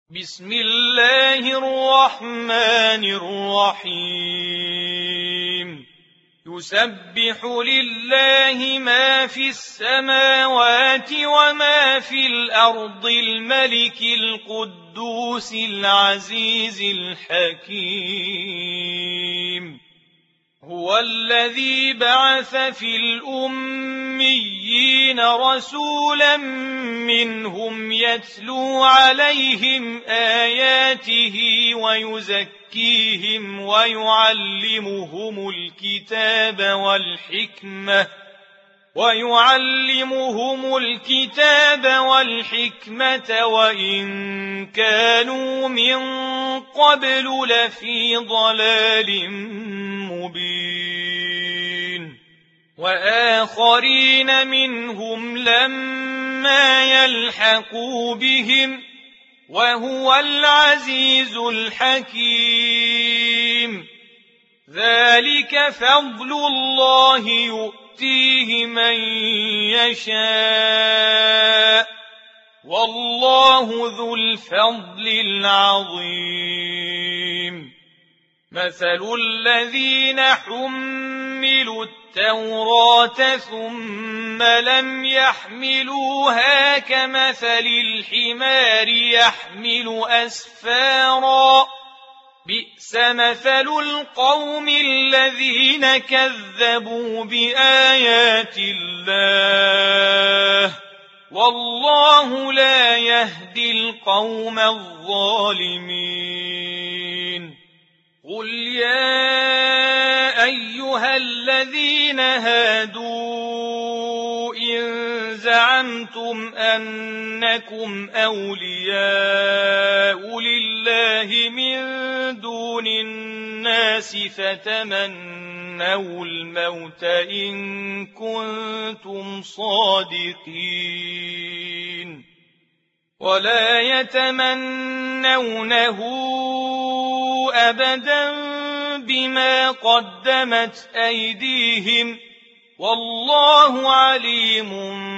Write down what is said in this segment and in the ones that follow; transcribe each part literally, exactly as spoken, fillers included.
بسم الله الرحمن الرحيم يسبح لله ما في السماوات وما في الأرض الملك القدوس العزيز الحكيم هو الذي بعث في الأميين رسولا منهم يتلو عليهم آياته ويزكيهم ويعلمهم الكتاب والحكمة ويعلمهم الكتاب والحكمة وإن كانوا من قبل لفي ضلال مبين وآخرين منهم لما يلحقوا بهم وهو العزيز الحكيم ذلك فضل الله يؤتيه من يشاء والله ذو الفضل العظيم مثل الذين حملوا التوراة ثم لم يحملوها كمثل الحمار يحمل أسفارا بئس مثل القوم الذين كذبوا بآيات الله والله لا يهدي القوم الظالمين قل يا أيها الذين هادوا إن زعمتم أنكم أولياء لله من دون الناس فتمنوا الموت إن كنتم صادقين ولا يتمنونه أبدا بما قدمت أيديهم والله عليم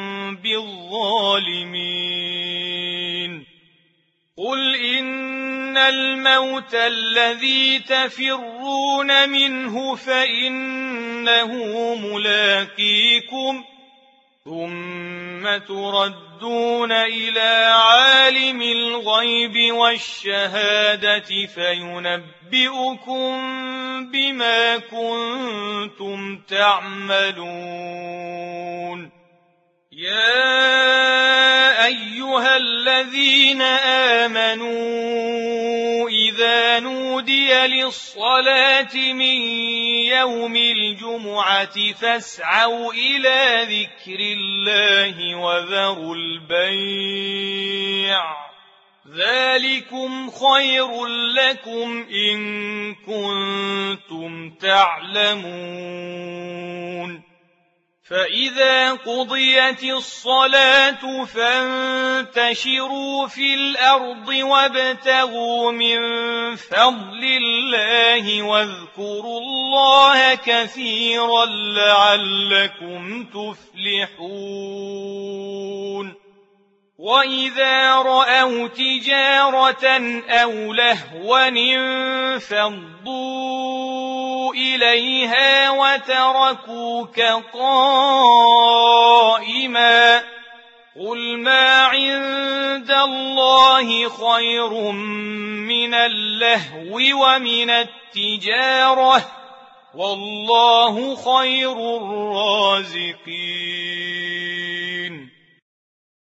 بالظالمين قل إن الموت الذي تفرون منه فإنه ملاقيكم ثم تردون إلى عالم الغيب والشهادة فينبئكم بما كنتم تعملون يا أيها الذين آمنوا إذا نودي للصلاة من يوم الجمعة فاسعوا إلى ذكر الله وذروا البيع ذلكم خير لكم إن كنتم تعلمون فإذا قضيت الصلاة فانتشروا في الأرض وابتغوا من فضل الله واذكروا الله كثيرا لعلكم تفلحون وإذا رأوا تجارة أو لهوا انفضوا إليها وتركوك قائما قل ما عند الله خير من اللهو ومن التجارة والله خير الرازقين